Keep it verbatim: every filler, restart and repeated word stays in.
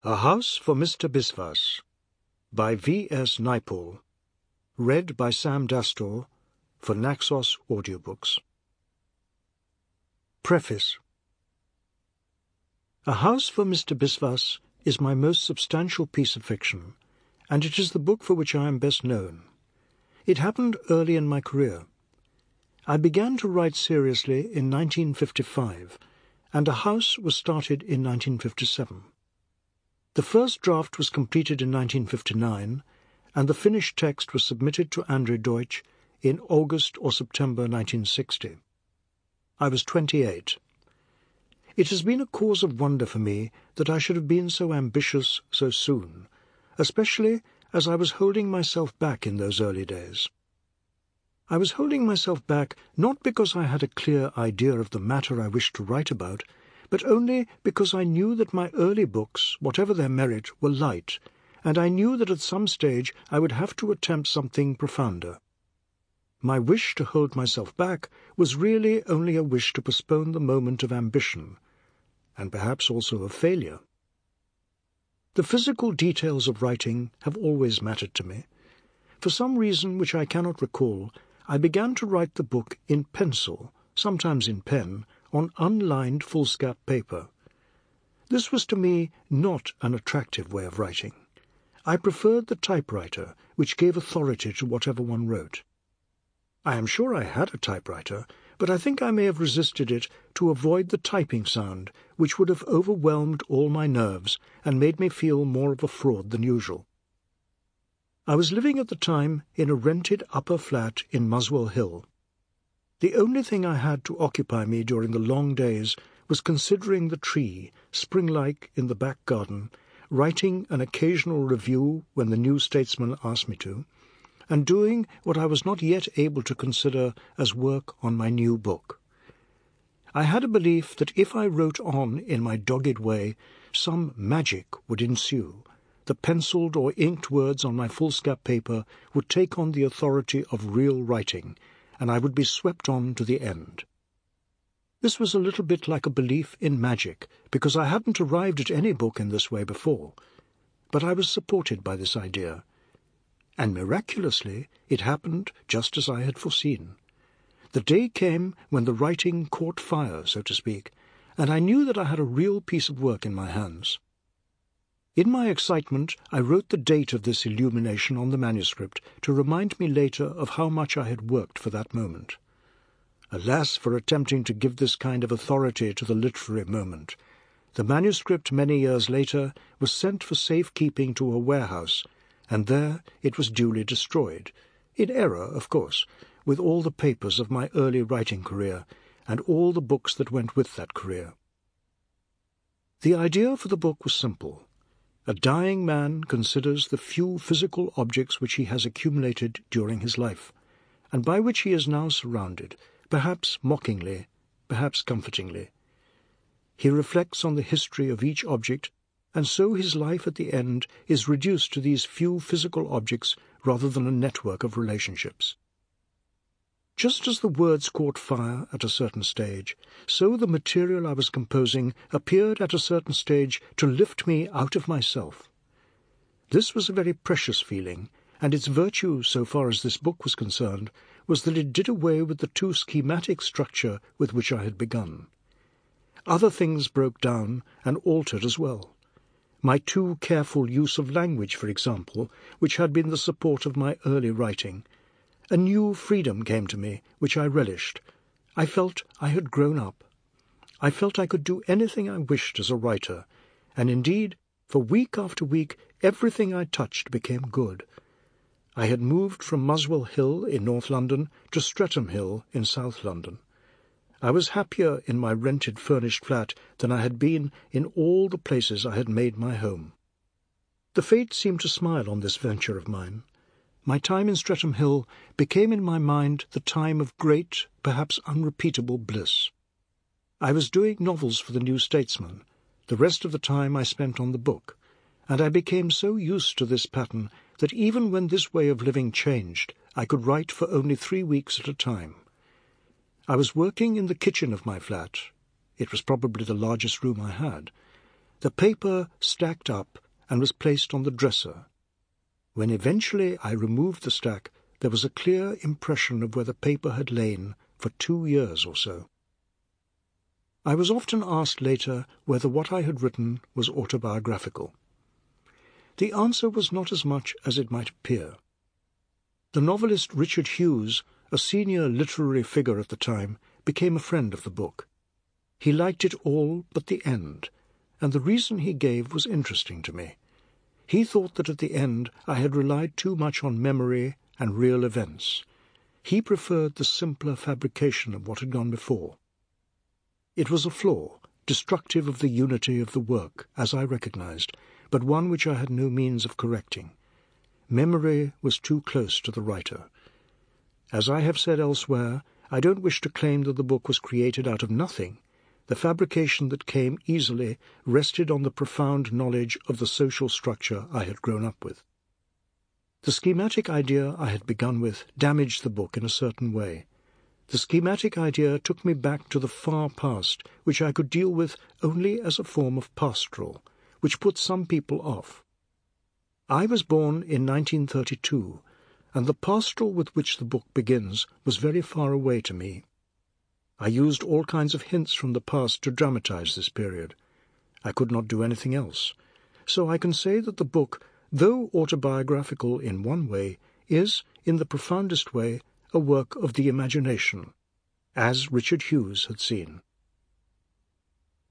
A House for Mister Biswas by V S Naipaul. Read by Sam Dastor for Naxos Audiobooks. Preface. A House for Mister Biswas is my most substantial piece of fiction, and it is the book for which I am best known. It happened early in my career. I began to write seriously in nineteen fifty-five, and A House was started in nineteen fifty-seven. The first draft was completed in nineteen fifty-nine, and the finished text was submitted to André Deutsch in August or September nineteen sixty. I was twenty-eight. It has been a cause of wonder for me that I should have been so ambitious so soon, especially as I was holding myself back in those early days. I was holding myself back not because I had a clear idea of the matter I wished to write about, but only because I knew that my early books, whatever their merit, were light, and I knew that at some stage I would have to attempt something profounder. My wish to hold myself back was really only a wish to postpone the moment of ambition, and perhaps also of failure. The physical details of writing have always mattered to me. For some reason which I cannot recall, I began to write the book in pencil, sometimes in pen, on unlined foolscap paper. This was to me not an attractive way of writing. I preferred the typewriter, which gave authority to whatever one wrote. I am sure I had a typewriter, but I think I may have resisted it to avoid the typing sound, which would have overwhelmed all my nerves and made me feel more of a fraud than usual. I was living at the time in a rented upper flat in Muswell Hill. The only thing I had to occupy me during the long days was considering the tree, spring-like in the back garden, writing an occasional review when the New Statesman asked me to, and doing what I was not yet able to consider as work on my new book. I had a belief that if I wrote on in my dogged way, some magic would ensue. The penciled or inked words on my foolscap paper would take on the authority of real writing, and I would be swept on to the end. This was a little bit like a belief in magic, because I hadn't arrived at any book in this way before, but I was supported by this idea, and miraculously it happened just as I had foreseen. The day came when the writing caught fire, so to speak, and I knew that I had a real piece of work in my hands. In my excitement, I wrote the date of this illumination on the manuscript to remind me later of how much I had worked for that moment. Alas for attempting to give this kind of authority to the literary moment. The manuscript, many years later, was sent for safekeeping to a warehouse, and there it was duly destroyed, in error, of course, with all the papers of my early writing career, and all the books that went with that career. The idea for the book was simple. A dying man considers the few physical objects which he has accumulated during his life, and by which he is now surrounded, perhaps mockingly, perhaps comfortingly. He reflects on the history of each object, and so his life at the end is reduced to these few physical objects rather than a network of relationships. Just as the words caught fire at a certain stage, so the material I was composing appeared at a certain stage to lift me out of myself. This was a very precious feeling, and its virtue, so far as this book was concerned, was that it did away with the too schematic structure with which I had begun. Other things broke down and altered as well. My too careful use of language, for example, which had been the support of my early writing. A new freedom came to me, which I relished. I felt I had grown up. I felt I could do anything I wished as a writer, and indeed, for week after week, everything I touched became good. I had moved from Muswell Hill in North London to Streatham Hill in South London. I was happier in my rented furnished flat than I had been in all the places I had made my home. The fate seemed to smile on this venture of mine. My time in Streatham Hill became in my mind the time of great, perhaps unrepeatable bliss. I was doing novels for the New Statesman. The rest of the time I spent on the book, and I became so used to this pattern that even when this way of living changed, I could write for only three weeks at a time. I was working in the kitchen of my flat. It was probably the largest room I had. The paper stacked up and was placed on the dresser. When eventually I removed the stack, there was a clear impression of where the paper had lain for two years or so. I was often asked later whether what I had written was autobiographical. The answer was not as much as it might appear. The novelist Richard Hughes, a senior literary figure at the time, became a friend of the book. He liked it all but the end, and the reason he gave was interesting to me. He thought that at the end I had relied too much on memory and real events. He preferred the simpler fabrication of what had gone before. It was a flaw, destructive of the unity of the work, as I recognized, but one which I had no means of correcting. Memory was too close to the writer. As I have said elsewhere, I don't wish to claim that the book was created out of nothing. The fabrication that came easily rested on the profound knowledge of the social structure I had grown up with. The schematic idea I had begun with damaged the book in a certain way. The schematic idea took me back to the far past, which I could deal with only as a form of pastoral, which put some people off. I was born in nineteen thirty-two, and the pastoral with which the book begins was very far away to me. I used all kinds of hints from the past to dramatize this period. I could not do anything else. So I can say that the book, though autobiographical in one way, is, in the profoundest way, a work of the imagination, as Richard Hughes had seen.